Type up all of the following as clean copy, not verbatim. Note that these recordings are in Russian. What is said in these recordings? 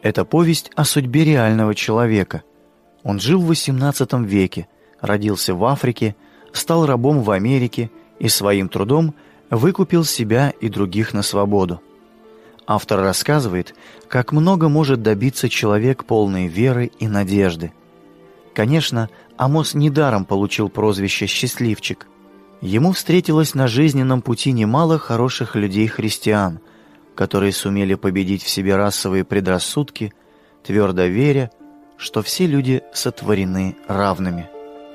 Это повесть о судьбе реального человека. Он жил в XVIII веке, родился в Африке, стал рабом в Америке и своим трудом выкупил себя и других на свободу. Автор рассказывает, как много может добиться человек полной веры и надежды. Конечно, Амос недаром получил прозвище «Счастливчик». Ему встретилось на жизненном пути немало хороших людей-христиан, которые сумели победить в себе расовые предрассудки, твердо веря, что все люди сотворены равными.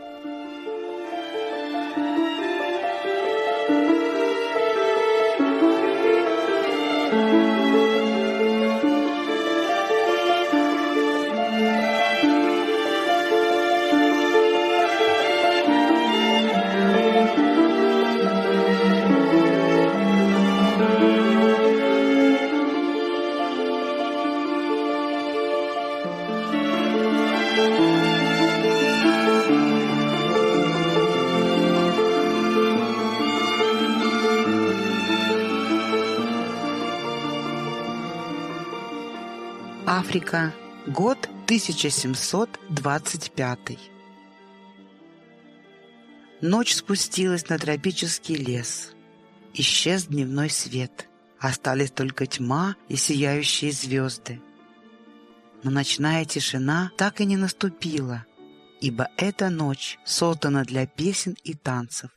Африка. Год 1725. Ночь спустилась на тропический лес. Исчез дневной свет. Остались только тьма и сияющие звезды. Но ночная тишина так и не наступила, ибо эта ночь создана для песен и танцев.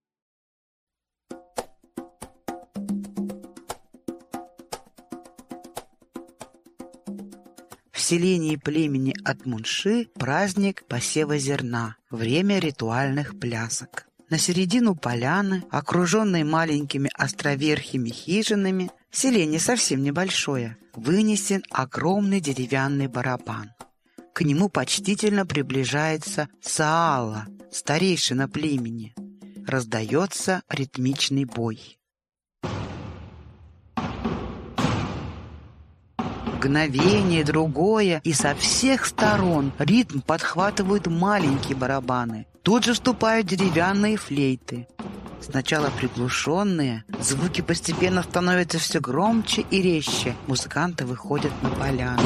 В селении племени Атмунши праздник посева зерна, время ритуальных плясок. На середину поляны, окруженной маленькими островерхими хижинами, селение совсем небольшое, вынесен огромный деревянный барабан. К нему почтительно приближается Саала, старейшина племени. Раздается ритмичный бой. Мгновение, другое, и со всех сторон ритм подхватывают маленькие барабаны. Тут же вступают деревянные флейты. Сначала приглушенные, звуки постепенно становятся все громче и резче. Музыканты выходят на поляну.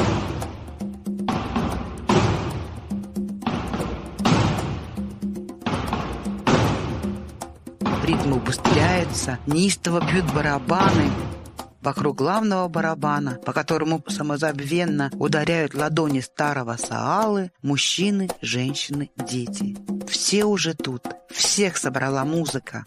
Ритм убыстряется, неистово бьют барабаны. Вокруг главного барабана, по которому самозабвенно ударяют ладони старого Саалы, мужчины, женщины, дети. Все уже тут, всех собрала музыка.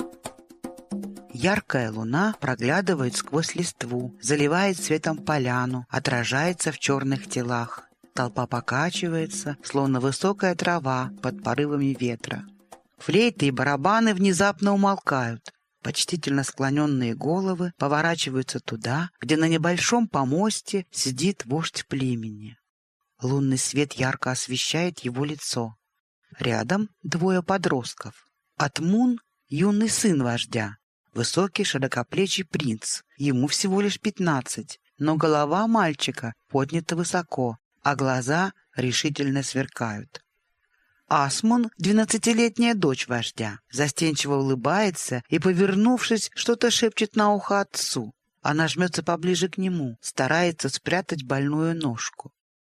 Яркая луна проглядывает сквозь листву, заливает светом поляну, отражается в черных телах. Толпа покачивается, словно высокая трава под порывами ветра. Флейты и барабаны внезапно умолкают. Почтительно склоненные головы поворачиваются туда, где на небольшом помосте сидит вождь племени. Лунный свет ярко освещает его лицо. Рядом двое подростков. Атмун — юный сын вождя, высокий широкоплечий принц. Ему всего лишь 15, но голова мальчика поднята высоко, а глаза решительно сверкают. Асмун, 12-летняя дочь вождя, застенчиво улыбается и, повернувшись, что-то шепчет на ухо отцу. Она жмется поближе к нему, старается спрятать больную ножку.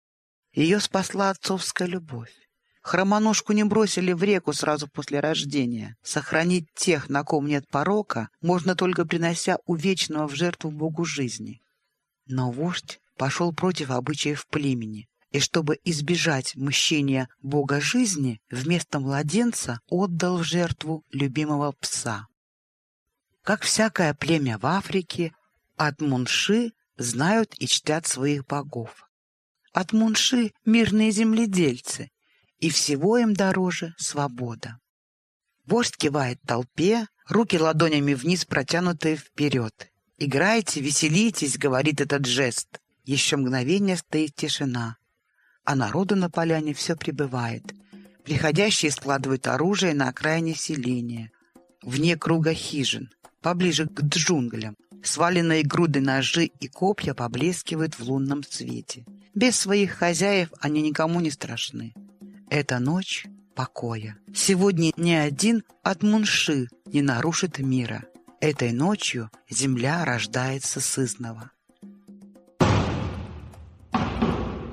Ее спасла отцовская любовь. Хромоножку не бросили в реку сразу после рождения. Сохранить тех, на ком нет порока, можно только принося у вечного в жертву Богу жизни. Но вождь пошел против обычаев племени. И чтобы избежать мщения бога жизни, вместо младенца отдал в жертву любимого пса. Как всякое племя в Африке, Атмунши знают и чтят своих богов. Атмунши — мирные земледельцы, и всего им дороже свобода. Вождь кивает толпе, руки ладонями вниз протянутые вперед. «Играйте, веселитесь», — говорит этот жест. Еще мгновение стоит тишина. А народу на поляне все прибывает. Приходящие складывают оружие на окраине селения, вне круга хижин, поближе к джунглям. Сваленные груды ножи и копья поблескивают в лунном свете. Без своих хозяев они никому не страшны. Это ночь покоя. Сегодня ни один Атмунши не нарушит мира. Этой ночью земля рождается сызнова.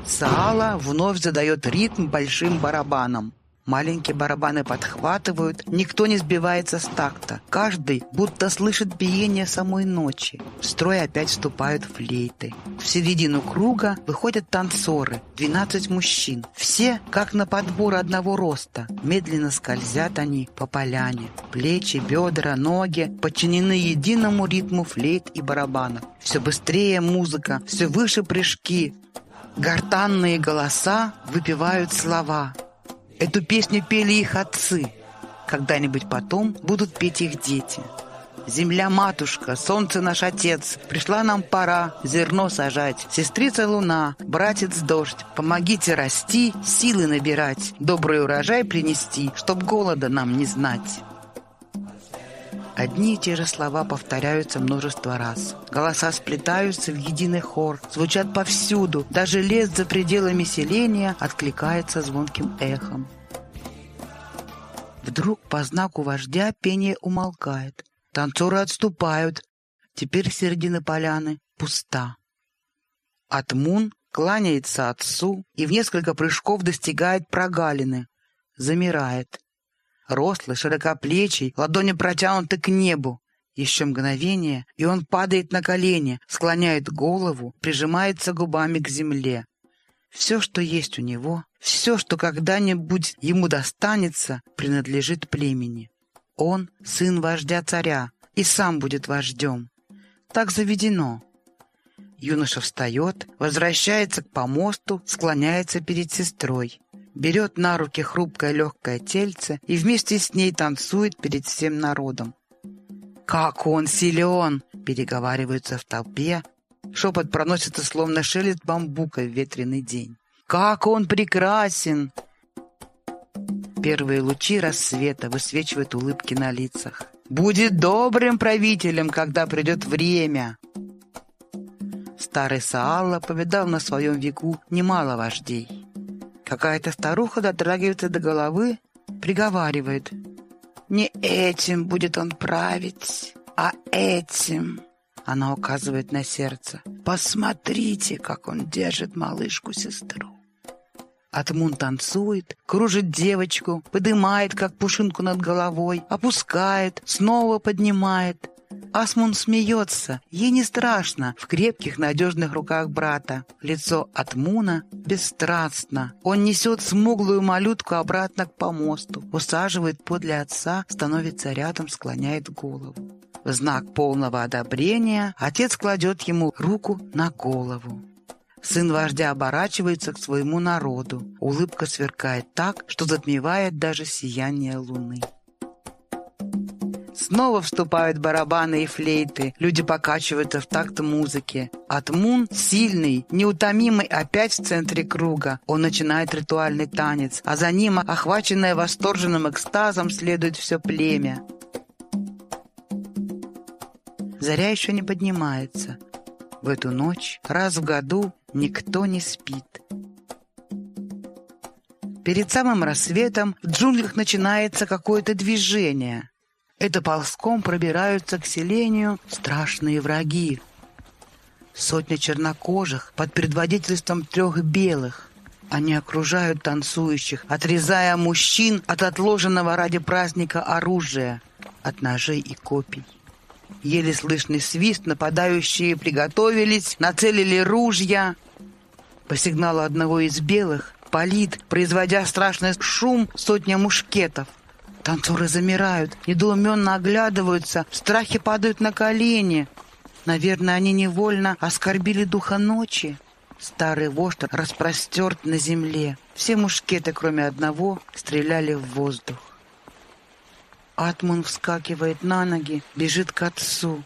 Саала вновь задает ритм большим барабаном. Маленькие барабаны подхватывают, никто не сбивается с такта. Каждый будто слышит биение самой ночи. В строй опять вступают флейты. В середину круга выходят танцоры, 12 мужчин. Все, как на подбор одного роста. Медленно скользят они по поляне. Плечи, бедра, ноги подчинены единому ритму флейт и барабанов. Все быстрее музыка, все выше прыжки. Гортанные голоса выпевают слова. Эту песню пели их отцы. Когда-нибудь потом будут петь их дети. Земля-матушка, солнце наш отец, пришла нам пора зерно сажать. Сестрица луна, братец дождь, помогите расти, силы набирать, добрый урожай принести, чтоб голода нам не знать. Одни и те же слова повторяются множество раз. Голоса сплетаются в единый хор, звучат повсюду. Даже лес за пределами селения откликается звонким эхом. Вдруг по знаку вождя пение умолкает. Танцоры отступают. Теперь середина поляны пуста. Атмун кланяется отцу и в несколько прыжков достигает прогалины. Замирает. Рослый, широкоплечий, ладони протянуты к небу. Еще мгновение, и он падает на колени, склоняет голову, прижимается губами к земле. Все, что есть у него, все, что когда-нибудь ему достанется, принадлежит племени. Он — сын вождя-царя, и сам будет вождем. Так заведено. Юноша встает, возвращается к помосту, склоняется перед сестрой. Берет на руки хрупкое легкое тельце и вместе с ней танцует перед всем народом. «Как он силен!» — переговариваются в толпе. Шепот проносится, словно шелест бамбука в ветреный день. «Как он прекрасен!» Первые лучи рассвета высвечивают улыбки на лицах. «Будет добрым правителем, когда придет время!» Старый Саала повидал на своем веку немало вождей. Какая-то старуха дотрагивается до головы, приговаривает: «Не этим будет он править, а этим». Она указывает на сердце. «Посмотрите, как он держит малышку-сестру». Атмун танцует, кружит девочку, поднимает, как пушинку над головой, опускает, снова поднимает. Асмун смеется, ей не страшно в крепких, надежных руках брата. Лицо Атмуна бесстрастно. Он несет смуглую малютку обратно к помосту, усаживает подле отца, становится рядом, склоняет голову. В знак полного одобрения отец кладет ему руку на голову. Сын вождя оборачивается к своему народу. Улыбка сверкает так, что затмевает даже сияние луны. Снова вступают барабаны и флейты. Люди покачиваются в такт музыки. Атмун, сильный, неутомимый, опять в центре круга. Он начинает ритуальный танец, а за ним, охваченное восторженным экстазом, следует все племя. Заря еще не поднимается. В эту ночь, раз в году, никто не спит. Перед самым рассветом в джунглях начинается какое-то движение. Это ползком пробираются к селению страшные враги. Сотня чернокожих под предводительством 3 белых. Они окружают танцующих, отрезая мужчин от отложенного ради праздника оружия, от ножей и копий. Еле слышный свист, нападающие приготовились, нацелили ружья. По сигналу одного из белых палит, производя страшный шум, сотня мушкетов. Танцоры замирают, недоуменно оглядываются, в страхе падают на колени. Наверное, они невольно оскорбили духа ночи. Старый вождь распростерт на земле. Все мушкеты, кроме одного, стреляли в воздух. Атмун вскакивает на ноги, бежит к отцу.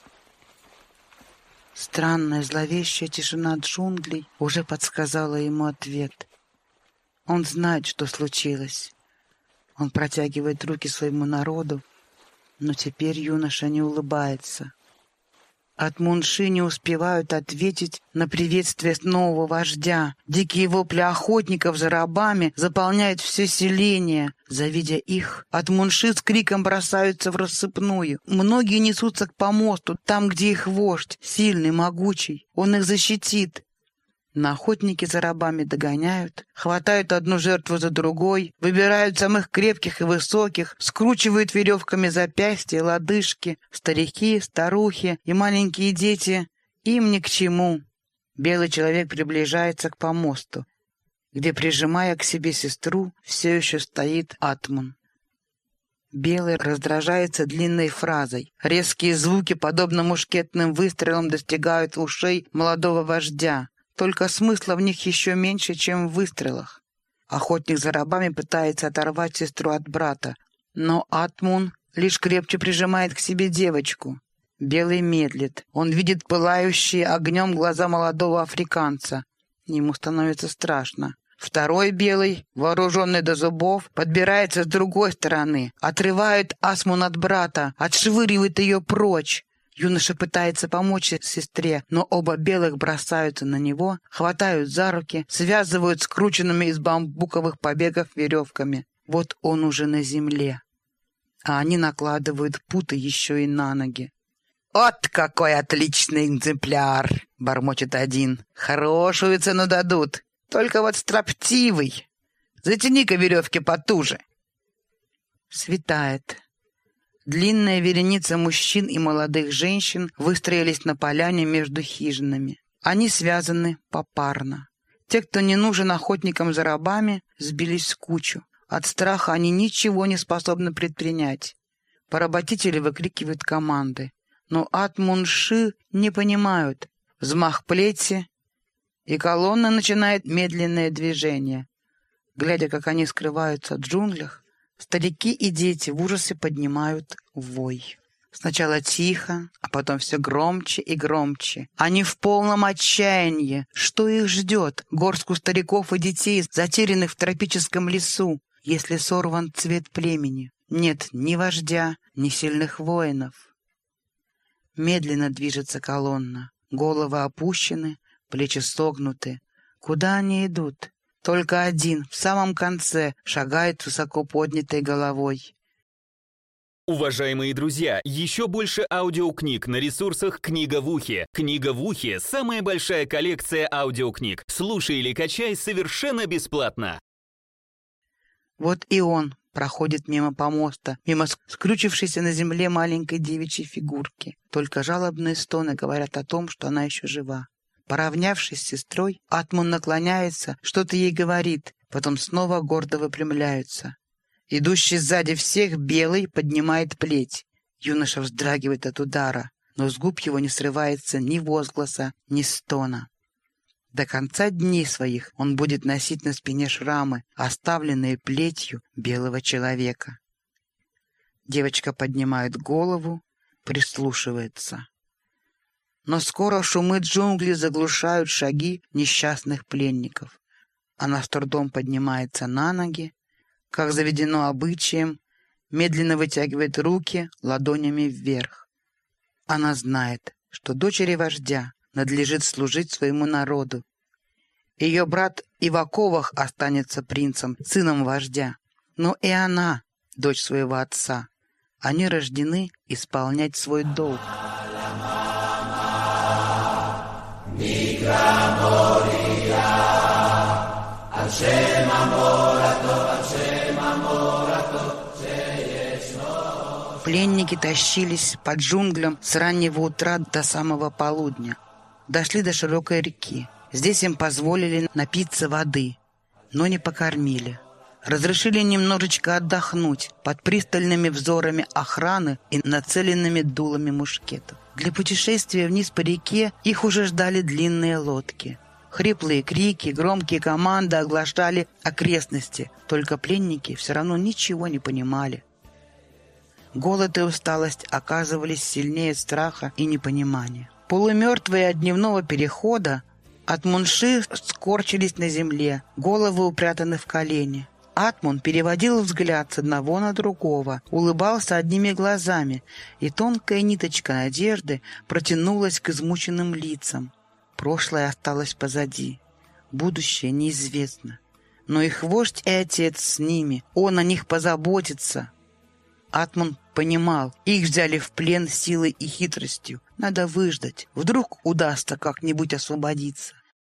Странная зловещая тишина джунглей уже подсказала ему ответ. Он знает, что случилось. Он протягивает руки своему народу, но теперь юноша не улыбается. Атмунши не успевают ответить на приветствие нового вождя. Дикие вопли охотников за рабами заполняют все селение. Завидя их, атмунши с криком бросаются в рассыпную. Многие несутся к помосту, там, где их вождь, сильный, могучий. Он их защитит. Но охотники за рабами догоняют, хватают одну жертву за другой, выбирают самых крепких и высоких, скручивают веревками запястья, лодыжки, старики, старухи и маленькие дети. Им ни к чему. Белый человек приближается к помосту, где, прижимая к себе сестру, все еще стоит Атмун. Белый раздражается длинной фразой. Резкие звуки, подобно мушкетным выстрелам, достигают ушей молодого вождя. Только смысла в них еще меньше, чем в выстрелах. Охотник за рабами пытается оторвать сестру от брата, но Атмун лишь крепче прижимает к себе девочку. Белый медлит. Он видит пылающие огнем глаза молодого африканца. Ему становится страшно. Второй белый, вооруженный до зубов, подбирается с другой стороны, отрывает Атмун от брата, отшвыривает ее прочь. Юноша пытается помочь сестре, но оба белых бросаются на него, хватают за руки, связывают скрученными из бамбуковых побегов веревками. Вот он уже на земле, а они накладывают путы еще и на ноги. «Вот какой отличный экземпляр!» — бормочет один. «Хорошую цену дадут, только вот строптивый. Затяни-ка веревки потуже». Светает. Длинная вереница мужчин и молодых женщин выстроились на поляне между хижинами. Они связаны попарно. Те, кто не нужен охотникам за рабами, сбились в кучу. От страха они ничего не способны предпринять. Поработители выкрикивают команды. Но Атмун-Ши не понимают. Взмах плети, и колонна начинает медленное движение. Глядя, как они скрываются в джунглях, старики и дети в ужасе поднимают вой. Сначала тихо, а потом все громче и громче. Они в полном отчаянии. Что их ждет? Горстку стариков и детей, затерянных в тропическом лесу, если сорван цвет племени. Нет ни вождя, ни сильных воинов. Медленно движется колонна. Головы опущены, плечи согнуты. Куда они идут? Только один, в самом конце, шагает высоко поднятой головой. Уважаемые друзья, еще больше аудиокниг на ресурсах «Книга в ухе». «Книга в ухе» — самая большая коллекция аудиокниг. Слушай или качай совершенно бесплатно. Вот и он проходит мимо помоста, мимо скрючившейся на земле маленькой девичьей фигурки. Только жалобные стоны говорят о том, что она еще жива. Поравнявшись с сестрой, Атмун наклоняется, что-то ей говорит, потом снова гордо выпрямляются. Идущий сзади всех белый поднимает плеть. Юноша вздрагивает от удара, но с губ его не срывается ни возгласа, ни стона. До конца дней своих он будет носить на спине шрамы, оставленные плетью белого человека. Девочка поднимает голову, прислушивается. Но скоро шумы джунглей заглушают шаги несчастных пленников. Она с трудом поднимается на ноги, как заведено обычаем, медленно вытягивает руки ладонями вверх. Она знает, что дочери вождя надлежит служить своему народу. Ее брат и в оковах останется принцем, сыном вождя. Но и она, дочь своего отца. Они рождены исполнять свой долг. Пленники тащились по джунглям с раннего утра до самого полудня. Дошли до широкой реки. Здесь им позволили напиться воды, но не покормили. Разрешили немножечко отдохнуть под пристальными взорами охраны и нацеленными дулами мушкетов. Для путешествия вниз по реке их уже ждали длинные лодки. Хриплые крики, громкие команды оглашали окрестности, только пленники все равно ничего не понимали. Голод и усталость оказывались сильнее страха и непонимания. Полумертвые от дневного перехода, Атмун-Ши скорчились на земле, головы упрятаны в колени. Атмун переводил взгляд с одного на другого, улыбался одними глазами, и тонкая ниточка надежды протянулась к измученным лицам. Прошлое осталось позади, будущее неизвестно. Но их вождь и отец с ними, он о них позаботится. Атмун понимал, их взяли в плен силой и хитростью. Надо выждать, вдруг удастся как-нибудь освободиться.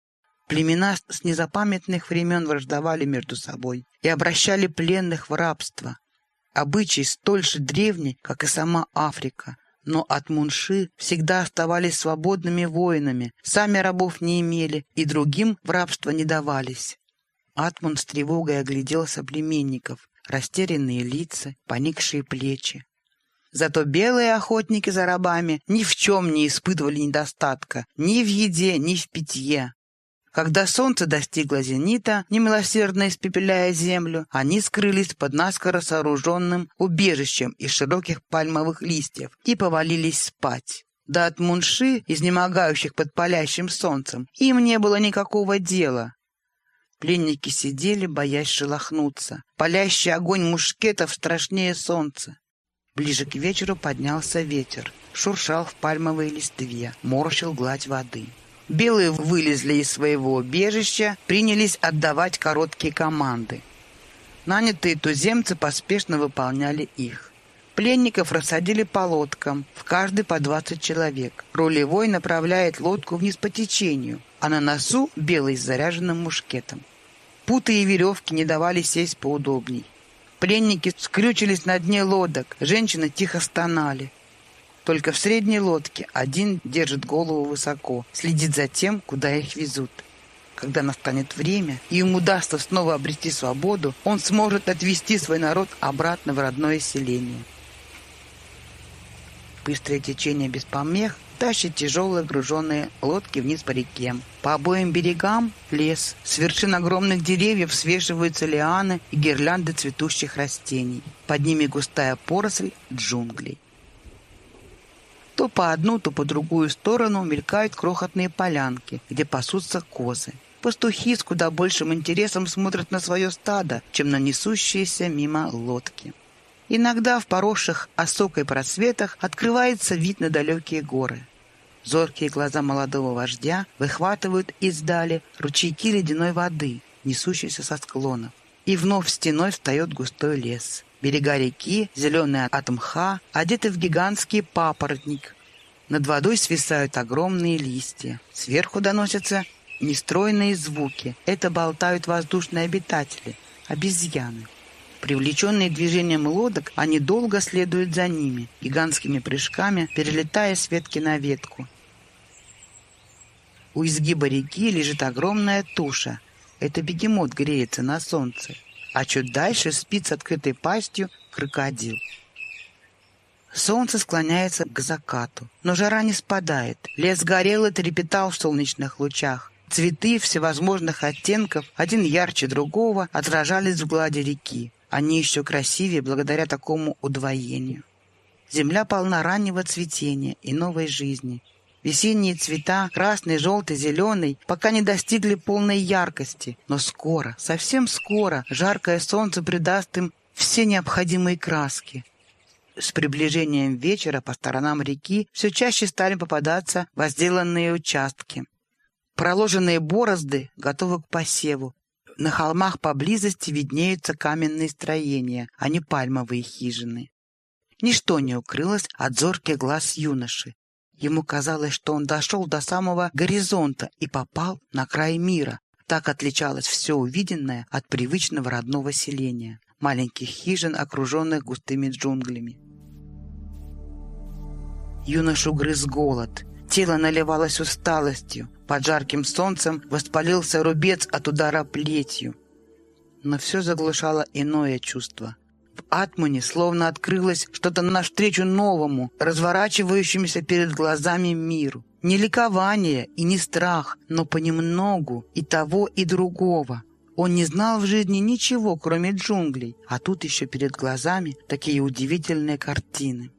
Племена с незапамятных времен враждовали между собой и обращали пленных в рабство. Обычай столь же древний, как и сама Африка, но атмунши всегда оставались свободными воинами, сами рабов не имели и другим в рабство не давались. Атмун с тревогой оглядел соплеменников, растерянные лица, поникшие плечи. Зато белые охотники за рабами ни в чем не испытывали недостатка, ни в еде, ни в питье. Когда солнце достигло зенита, немилосердно испепеляя землю, они скрылись под наскоро сооруженным убежищем из широких пальмовых листьев и повалились спать. До атмунши, изнемогающих под палящим солнцем, им не было никакого дела. Пленники сидели, боясь шелохнуться. Палящий огонь мушкетов страшнее солнца. Ближе к вечеру поднялся ветер, шуршал в пальмовой листве, морщил гладь воды. Белые вылезли из своего убежища, принялись отдавать короткие команды. Нанятые туземцы поспешно выполняли их. Пленников рассадили по лодкам, в каждой по 20 человек. Рулевой направляет лодку вниз по течению, а на носу белый с заряженным мушкетом. Путы и веревки не давали сесть поудобней. Пленники скрючились на дне лодок, женщины тихо стонали. Только в средней лодке один держит голову высоко, следит за тем, куда их везут. Когда настанет время, и им удастся снова обрести свободу, он сможет отвезти свой народ обратно в родное селение. Быстрое течение без помех тащит тяжелые груженные лодки вниз по реке. По обоим берегам лес. С вершин огромных деревьев свешиваются лианы и гирлянды цветущих растений. Под ними густая поросль джунглей. То по одну, то по другую сторону мелькают крохотные полянки, где пасутся козы. Пастухи с куда большим интересом смотрят на свое стадо, чем на несущиеся мимо лодки. Иногда в поросших осокой просветах открывается вид на далекие горы. Зоркие глаза молодого вождя выхватывают издали ручейки ледяной воды, несущиеся со склонов. И вновь стеной встает густой лес. Берега реки, зеленые от мха, одеты в гигантский папоротник. Над водой свисают огромные листья. Сверху доносятся нестройные звуки. Это болтают воздушные обитатели, обезьяны. Привлеченные движением лодок, они долго следуют за ними, гигантскими прыжками, перелетая с ветки на ветку. У изгиба реки лежит огромная туша. Это бегемот греется на солнце. А чуть дальше спит с открытой пастью крокодил. Солнце склоняется к закату, но жара не спадает. Лес горел и трепетал в солнечных лучах. Цветы всевозможных оттенков, один ярче другого, отражались в глади реки. Они еще красивее благодаря такому удвоению. Земля полна раннего цветения и новой жизни. Весенние цвета, красный, желтый, зеленый, пока не достигли полной яркости. Но скоро, совсем скоро, жаркое солнце придаст им все необходимые краски. С приближением вечера по сторонам реки все чаще стали попадаться возделанные участки. Проложенные борозды готовы к посеву. На холмах поблизости виднеются каменные строения, а не пальмовые хижины. Ничто не укрылось от зорких глаз юноши. Ему казалось, что он дошел до самого горизонта и попал на край мира. Так отличалось все увиденное от привычного родного селения, маленьких хижин, окруженных густыми джунглями. Юношу грыз голод. Тело наливалось усталостью. Под жарким солнцем воспалился рубец от удара плетью. Но все заглушало иное чувство. В Атмуне словно открылось что-то навстречу новому, разворачивающемуся перед глазами миру. Не ликование и не страх, но понемногу и того, и другого. Он не знал в жизни ничего, кроме джунглей, а тут еще перед глазами такие удивительные картины.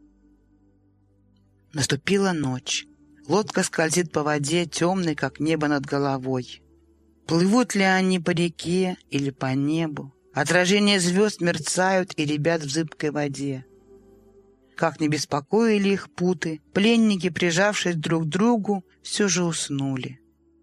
Наступила ночь. Лодка скользит по воде, темной, как небо над головой. Плывут ли они по реке или по небу? Отражения звезд мерцают и рябят в зыбкой воде. Как не беспокоили их путы, пленники, прижавшись друг к другу, все же уснули.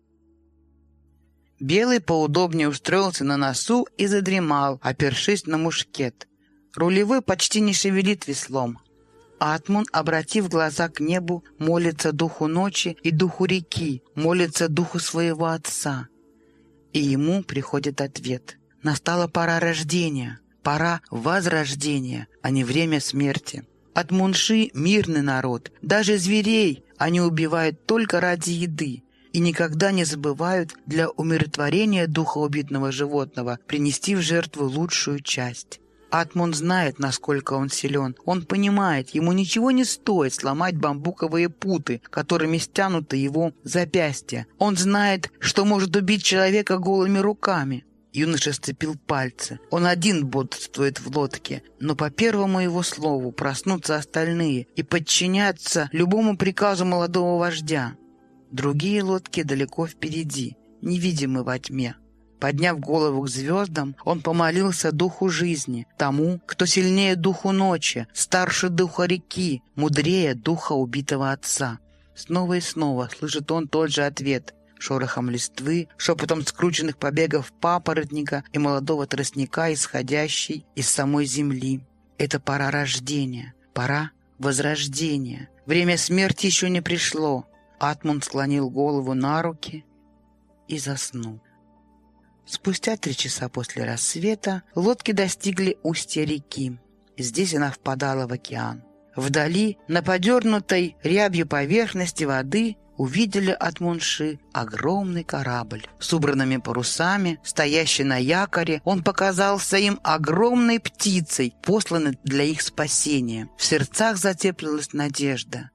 Белый поудобнее устроился на носу и задремал, опершись на мушкет. Рулевой почти не шевелит веслом. Атмун, обратив глаза к небу, молится духу ночи и духу реки, молится духу своего отца. И ему приходит ответ. Настала пора рождения, пора возрождения, а не время смерти. Атмунши – мирный народ. Даже зверей они убивают только ради еды и никогда не забывают для умиротворения духа убитого животного принести в жертву лучшую часть. Атмун знает, насколько он силен. Он понимает, ему ничего не стоит сломать бамбуковые путы, которыми стянуты его запястья. Он знает, что может убить человека голыми руками. Юноша сцепил пальцы. Он один бодрствует в лодке, но по первому его слову проснутся остальные и подчиняться любому приказу молодого вождя. Другие лодки далеко впереди, невидимы во тьме. Подняв голову к звездам, он помолился духу жизни, тому, кто сильнее духу ночи, старше духа реки, мудрее духа убитого отца. Снова и снова слышит он тот же ответ — шорохом листвы, шепотом скрученных побегов папоротника и молодого тростника, исходящей из самой земли. Это пора рождения, пора возрождения. Время смерти еще не пришло. Атмун склонил голову на руки и заснул. Спустя 3 часа после рассвета лодки достигли устья реки. Здесь она впадала в океан. Вдали, на подернутой рябью поверхности воды, увидели Атмунши огромный корабль с убранными парусами, стоящий на якоре. Он показался им огромной птицей, посланной для их спасения. В сердцах затеплилась надежда.